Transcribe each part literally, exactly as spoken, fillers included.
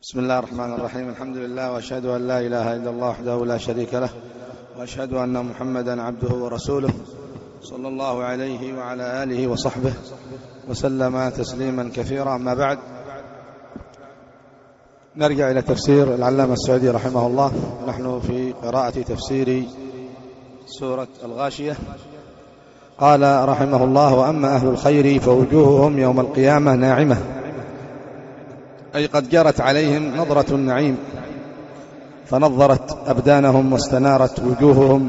بسم الله الرحمن الرحيم. الحمد لله، وأشهد أن لا إله إلا الله وحده لا شريك له، وأشهد أن محمدا عبده ورسوله صلى الله عليه وعلى آله وصحبه وسلم تسليما كثيرا. أما بعد، نرجع إلى تفسير العلامة السعدي رحمه الله. نحن في قراءة تفسير سورة الغاشية. قال رحمه الله: وأما أهل الخير فوجوههم يوم القيامة ناعمة، أي قد جرت عليهم نظرة النعيم، فنظرت أبدانهم واستنارت وجوههم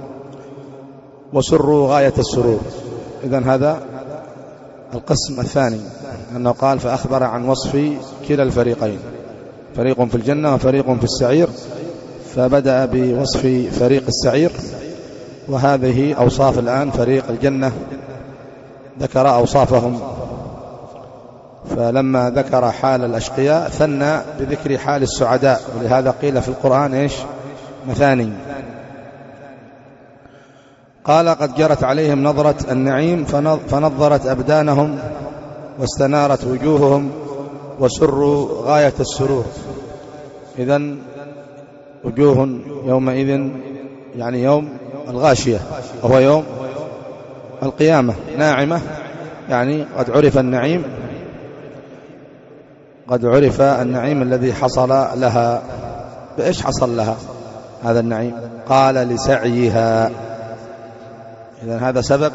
وسروا غاية السرور. إذن هذا القسم الثاني، أنه قال فأخبر عن وصف كلا الفريقين، فريق في الجنة وفريق في السعير، فبدأ بوصف فريق السعير، وهذه أوصاف الآن فريق الجنة، ذكر أوصافهم. فلما ذكر حال الأشقياء ثنى بذكر حال السعداء، ولهذا قيل في القرآن إيش؟ مثاني. قال قد جرت عليهم نظرة النعيم فنظرت أبدانهم واستنارت وجوههم وسروا غاية السرور. إذن وجوه يومئذ يعني يوم الغاشية، وهو يوم القيامة، ناعمة، يعني قد عرف النعيم، قد عرف النعيم الذي حصل لها. بإيش حصل لها هذا النعيم؟ قال لسعيها. إذن هذا سبب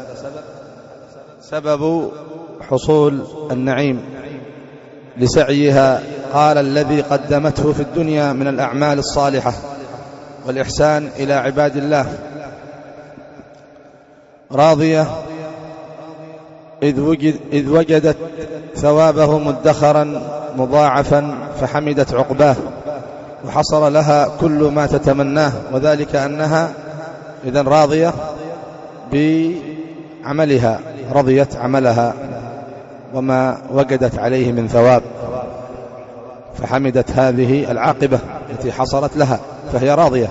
سبب حصول النعيم لسعيها. قال الذي قدمته في الدنيا من الأعمال الصالحة والإحسان إلى عباد الله، راضية إذ, وجد إذ وجدت ثوابه مدخرا مضاعفا فحمدت عقباه، وحصل لها كل ما تتمناه، وذلك أنها إذن راضية بعملها، رضيت عملها وما وجدت عليه من ثواب، فحمدت هذه العاقبة التي حصلت لها، فهي راضية.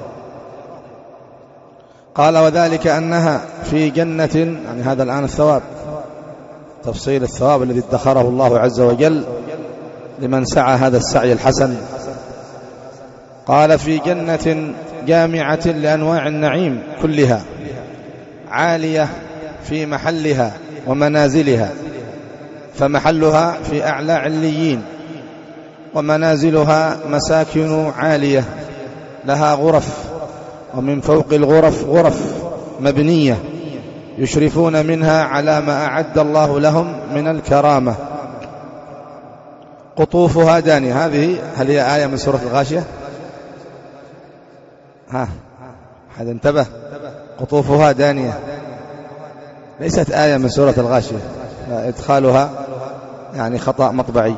قال وذلك أنها في جنة، يعني هذا الآن الثواب، تفصيل الثواب الذي ادخره الله عز وجل لمن سعى هذا السعي الحسن. قال في جنة جامعة لأنواع النعيم كلها، عالية في محلها ومنازلها، فمحلها في أعلى عليين، ومنازلها مساكن عالية لها غرف، ومن فوق الغرف غرف مبنية يشرفون منها على ما أعد الله لهم من الكرامة. قطوفها دانية. هذه هل هي آية من سورة الغاشية؟ ها حد انتبه؟ قطوفها دانية ليست آية من سورة الغاشية، إدخالها يعني خطأ مطبعي،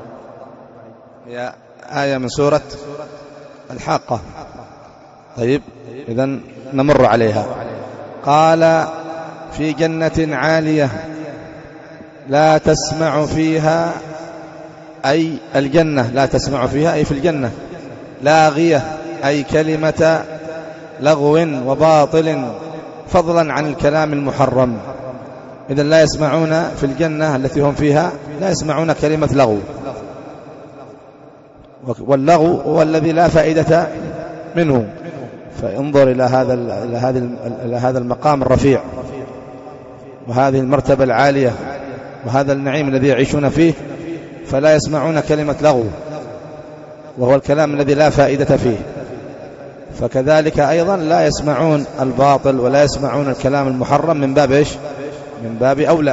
هي آية من سورة الحاقة. طيب، إذن نمر عليها. قال في جنة عالية لا تسمع فيها، أي الجنة لا تسمع فيها، أي في الجنة، لاغية، أي كلمة لغو وباطل، فضلا عن الكلام المحرم. إذن لا يسمعون في الجنة التي هم فيها، لا يسمعون كلمة لغو، واللغو هو الذي لا فائدة منه. فانظر إلى هذا إلى هذا إلى هذا المقام الرفيع، وهذه المرتبة العالية، وهذا النعيم الذي يعيشون فيه، فلا يسمعون كلمة لغو، وهو الكلام الذي لا فائدة فيه. فكذلك أيضا لا يسمعون الباطل ولا يسمعون الكلام المحرم، من باب إيش؟ من باب أولى.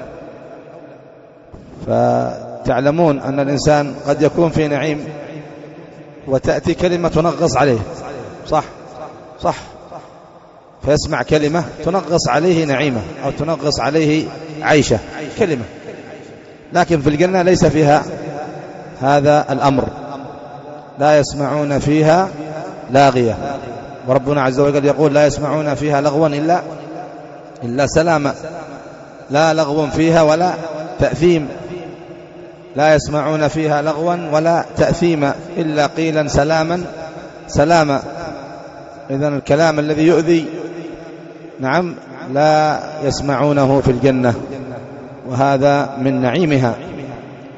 فتعلمون أن الإنسان قد يكون في نعيم وتأتي كلمة تنغص عليه، صح صح، فيسمع كلمة تنغص عليه نعيمة أو تنغص عليه عيشة، كلمة. لكن في الجنة ليس فيها هذا الأمر، لا يسمعون فيها لاغية. وربنا عز وجل يقول لا يسمعون فيها لغوا إلا إلا سلاما، لا لغو فيها ولا تأثيم، لا يسمعون فيها لغوا ولا تأثيما إلا قيلا سلاما سلاما. إذن الكلام الذي يؤذي، نعم، لا يسمعونه في الجنة، وهذا من نعيمها.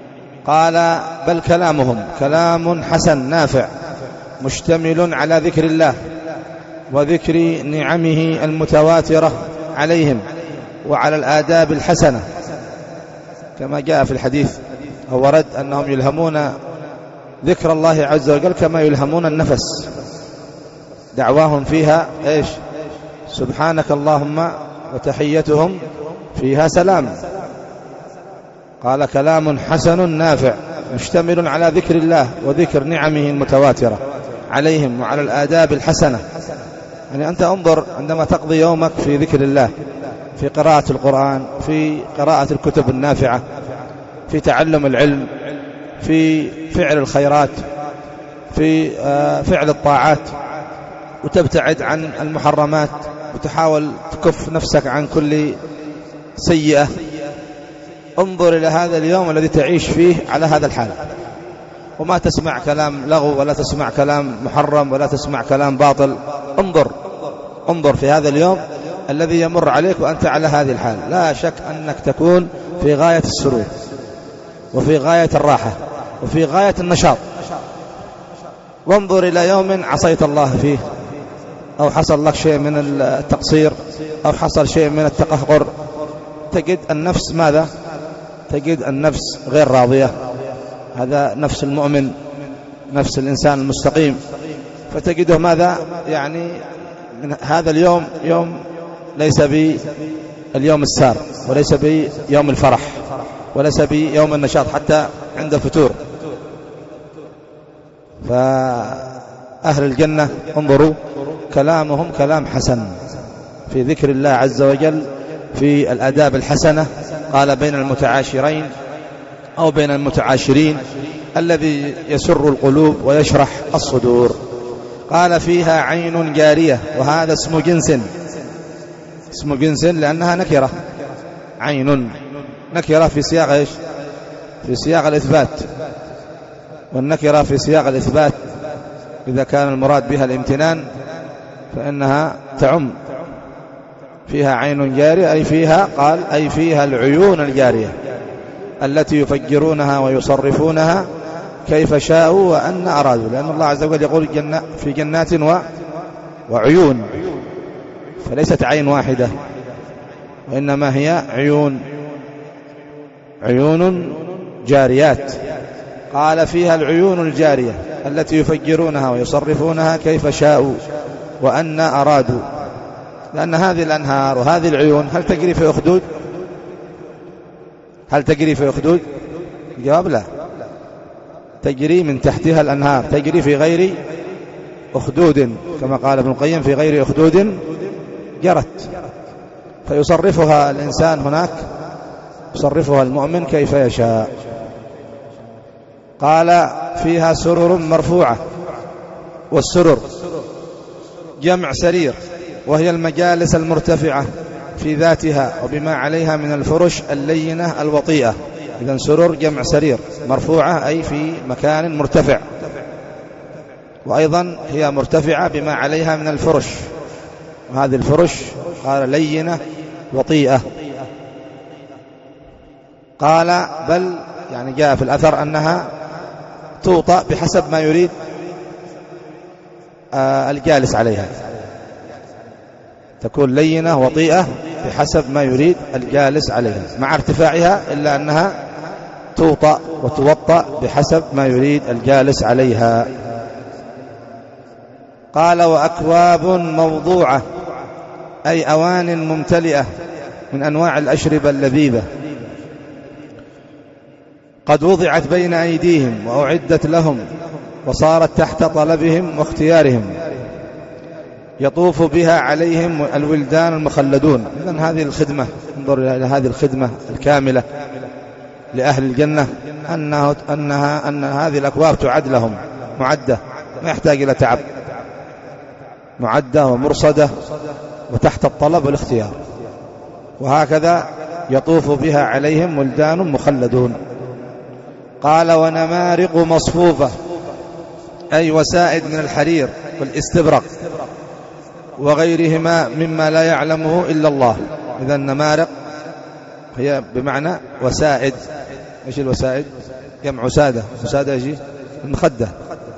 قال بل كلامهم كلام حسن نافع مشتمل على ذكر الله وذكر نعمه المتواترة عليهم وعلى الآداب الحسنة، كما جاء في الحديث أو ورد أنهم يلهمون ذكر الله عز وجل كما يلهمون النفس. دعواهم فيها إيش؟ سبحانك اللهم، وتحيتهم فيها سلام. قال كلام حسن نافع مشتمل على ذكر الله وذكر نعمه المتواترة عليهم وعلى الآداب الحسنة. يعني أنت انظر عندما تقضي يومك في ذكر الله، في قراءة القرآن، في قراءة الكتب النافعة، في تعلم العلم، في فعل الخيرات، في فعل الطاعات، وتبتعد عن المحرمات، وتحاول تكف نفسك عن كل سيئة. انظر إلى هذا اليوم الذي تعيش فيه على هذا الحال، وما تسمع كلام لغو ولا تسمع كلام محرم ولا تسمع كلام باطل. انظر انظر في هذا اليوم الذي يمر عليك وأنت على هذه الحال. لا شك أنك تكون في غاية السرور وفي غاية الراحة وفي غاية النشاط. وانظر إلى يوم عصيت الله فيه، أو حصل لك شيء من التقصير، أو حصل شيء من التقهقر، تجد النفس ماذا؟ تجد النفس غير راضية. هذا نفس المؤمن، نفس الإنسان المستقيم. فتجده ماذا؟ يعني من هذا اليوم يوم ليس بي اليوم السار، وليس بي يوم الفرح، وليس بي يوم النشاط حتى عند الفتور. فأهل الجنة انظروا كلامهم كلام حسن في ذكر الله عز وجل، في الآداب الحسنة. قال بين المتعاشرين أو بين المتعاشرين الذي يسر القلوب ويشرح الصدور. قال فيها عين جارية، وهذا اسم جنس، اسم جنس لأنها نكرة. عين نكرة في سياق إيش؟ في سياق الإثبات، والنكرة في سياق الإثبات إذا كان المراد بها الامتنان فإنها تعم. فيها عين جارية أي فيها، قال أي فيها العيون الجارية التي يفجرونها ويصرفونها كيف شاءوا وأن أرادوا، لأن الله عز وجل يقول جنة في جنات و... وعيون، فليست عين واحدة وإنما هي عيون، عيون جاريات. قال فيها العيون الجارية التي يفجرونها ويصرفونها كيف شاءوا وأن أرادوا، لأن هذه الأنهار وهذه العيون هل تجري في أخدود؟ هل تجري في أخدود؟ الجواب لا، تجري من تحتها الأنهار، تجري في غير أخدود، كما قال ابن القيم في غير أخدود جرت. فيصرفها الإنسان هناك، يصرفها المؤمن كيف يشاء. قال فيها سرر مرفوعة، والسرر جمع سرير، وهي المجالس المرتفعة في ذاتها وبما عليها من الفرش اللينة الوطيئة. إذن سرر جمع سرير، مرفوعة أي في مكان مرتفع، وأيضا هي مرتفعة بما عليها من الفرش، وهذه الفرش قال لينة وطيئة. قال بل يعني جاء في الأثر أنها توطأ بحسب ما يريد آه الجالس عليها، تكون لينة وطيئة بحسب ما يريد الجالس عليها، مع ارتفاعها إلا أنها توطأ وتوطأ بحسب ما يريد الجالس عليها. قال وأكواب موضوعة أي أوان ممتلئة من أنواع الأشربة اللذيذة، قد وضعت بين أيديهم وأعدت لهم وصارت تحت طلبهم واختيارهم، يطوف بها عليهم الولدان المخلدون. إذن هذه الخدمة، انظر إلى هذه الخدمة الكاملة لأهل الجنة، أنها, أنها أن هذه الأكواب تعد لهم معدة، ما يحتاج إلى تعب، معدة ومرصدة وتحت الطلب والاختيار. وهكذا يطوف بها عليهم ولدان مخلدون. قال ونمارق مصفوفة أي وسائد من الحرير والاستبرق وغيرهما مما لا يعلمه إلا الله. إذا النمارق هي بمعنى وسائد. إيش الوسائد؟ جمع سادة، سادة يجي المخدة.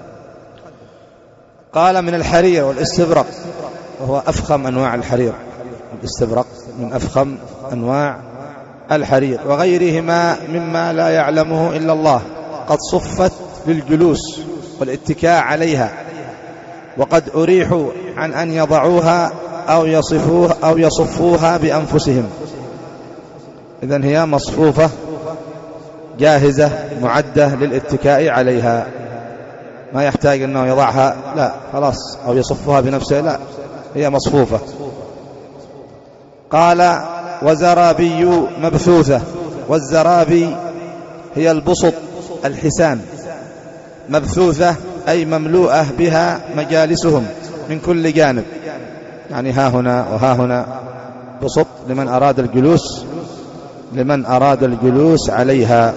قال من الحرير والاستبرق، وهو أفخم أنواع الحرير، الاستبرق من أفخم أنواع الحرير، وغيرهما مما لا يعلمه إلا الله، قد صفت للجلوس والاتكاء عليها، وقد أريحوا عن أن يضعوها أو يصفوها, أو يصفوها بأنفسهم. إذن هي مصفوفة جاهزة معدة للاتكاء عليها، ما يحتاج أنه يضعها، لا خلاص، أو يصفها بنفسه، لا هي مصفوفة. قال وزرابي مبثوثة، والزرابي هي البسط الحسان، مبثوثة أي مملوءة بها مجالسهم من كل جانب، يعني ها هنا وها هنا، بسط لمن أراد الجلوس لمن أراد الجلوس عليها.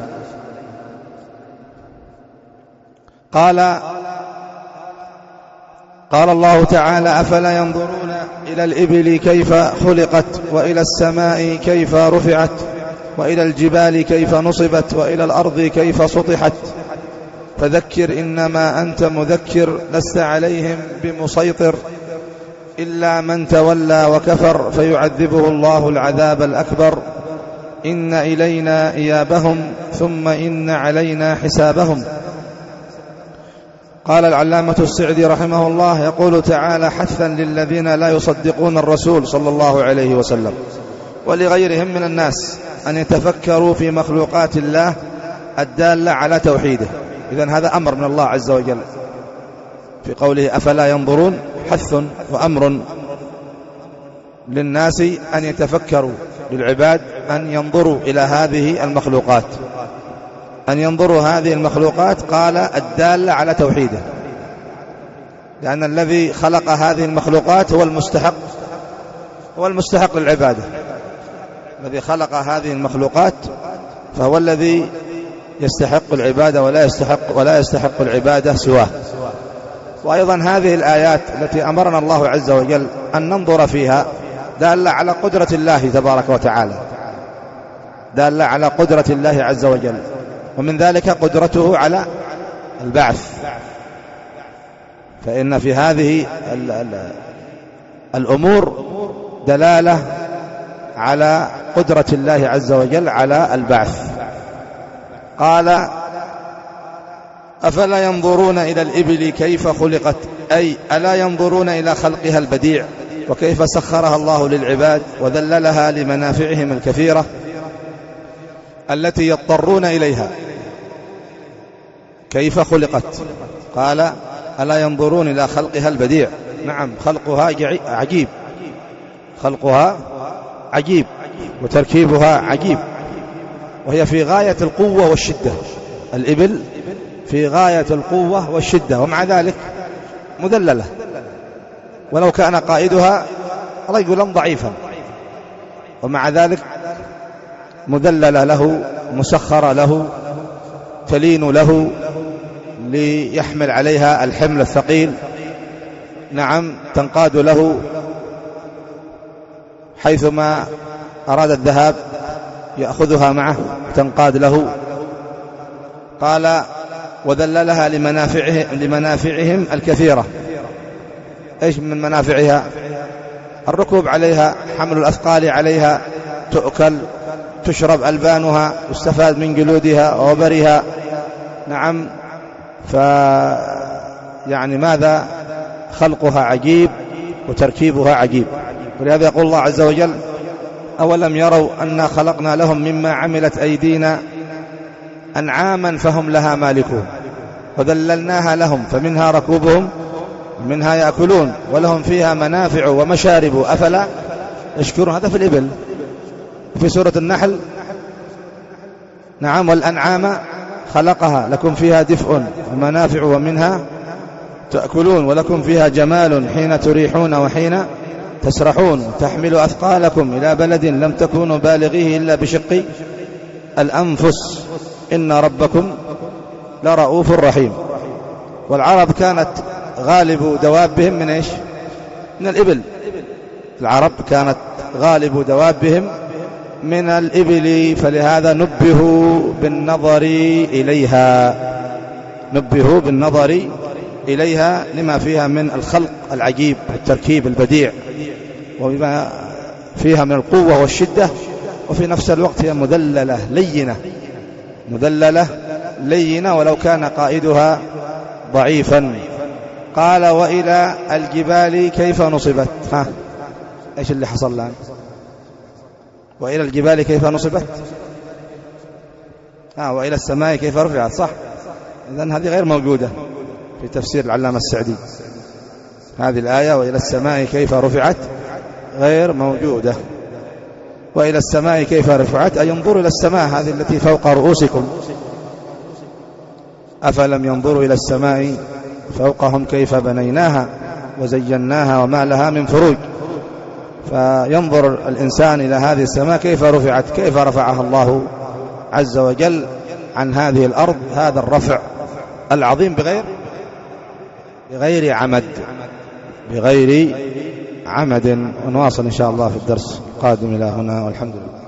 قال قال الله تعالى أفلا ينظرون إلى الإبل كيف خلقت، وإلى السماء كيف رفعت، وإلى الجبال كيف نصبت، وإلى الأرض كيف سطحت، فذكر إنما أنت مذكر لست عليهم بمسيطر إلا من تولى وكفر فيعذبه الله العذاب الأكبر، إن إلينا إيابهم ثم إن علينا حسابهم. قال العلامة السعدي رحمه الله يقول تعالى حثا للذين لا يصدقون الرسول صلى الله عليه وسلم ولغيرهم من الناس أن يتفكروا في مخلوقات الله الدالة على توحيده. إذن هذا أمر من الله عز وجل في قوله أفلا ينظرون، حث وأمر للناس أن يتفكروا، للعباد أن ينظروا إلى هذه المخلوقات، أن ينظروا هذه المخلوقات قال الدالة على توحيده، لأن الذي خلق هذه المخلوقات هو المستحق هو المستحق للعبادة. الذي خلق هذه المخلوقات فهو الذي يستحق العبادة ولا يستحق ولا يستحق العبادة سواه. وأيضا هذه الآيات التي أمرنا الله عز وجل أن ننظر فيها دالة على قدرة الله تبارك وتعالى، دالة على قدرة الله عز وجل، ومن ذلك قدرته على البعث. فإن في هذه ال ال الأمور دلالة على قدرة الله عز وجل على البعث. قال أفلا ينظرون إلى الإبل كيف خلقت، أي ألا ينظرون إلى خلقها البديع وكيف سخرها الله للعباد وذللها لمنافعهم الكثيرة التي يضطرون إليها. كيف خلقت؟ قال ألا ينظرون إلى خلقها البديع، نعم خلقها عجيب، خلقها عجيب وتركيبها عجيب، وهي في غاية القوة والشدة. الإبل في غاية القوة والشدة، ومع ذلك مذللة، ولو كان قائدها رجلا ضعيفا ومع ذلك مذللة له، مسخرة له، تلين له ليحمل عليها الحمل الثقيل، نعم تنقاد له حيثما أراد الذهاب يأخذها معه، تنقاد له. قال وذللها لمنافعه لمنافعهم الكثيرة. إيش من منافعها؟ الركوب عليها، حمل الأثقال عليها، تؤكل، تشرب ألبانها، يستفاد من جلودها ووبرها، نعم. ف يعني ماذا؟ خلقها عجيب وتركيبها عجيب. ولهذا يقول الله عز وجل أولم يروا أنا خلقنا لهم مما عملت أيدينا أنعاما فهم لها مالكون وذللناها لهم فمنها ركوبهم ومنها يأكلون ولهم فيها منافع ومشارب أفلا يشكرون. هذا في الإبل. في سورة النحل نعم والأنعام خلقها لكم فيها دفء ومنافع ومنها تأكلون ولكم فيها جمال حين تريحون وحين تسرحون تحمل أثقالكم إلى بلد لم تكونوا بالغيه إلا بشق الأنفس إن ربكم لرؤوف رحيم. والعرب كانت غالب دوابهم من إيش؟ من الإبل. العرب كانت غالب دوابهم من الإبل، فلهذا نبهوا بالنظر إليها، نبهوا بالنظر إليها لما فيها من الخلق العجيب والتركيب البديع، وبما فيها من القوة والشدة، وفي نفس الوقت هي مذللة لينة، مذللة لينة ولو كان قائدها ضعيفا. قال وإلى الجبال كيف نصبت. ها إيش اللي حصل الآن؟ وإلى الجبال كيف نصبت؟ ها وإلى السماء كيف رفعت. صح، إذن هذه غير موجودة في تفسير العلامة السعدي. هذه الآية وإلى السماء كيف رفعت غير موجودة. وإلى السماء كيف رفعت أي ينظروا إلى السماء هذه التي فوق رؤوسكم، أفلم ينظروا إلى السماء فوقهم كيف بنيناها وزيناها وما لها من فروج. فينظر الإنسان إلى هذه السماء كيف رفعت، كيف رفعها الله عز وجل عن هذه الأرض هذا الرفع العظيم بغير بغير عمد بغير عمد. ونواصل إن شاء الله في الدرس القادم إلى هنا، والحمد لله.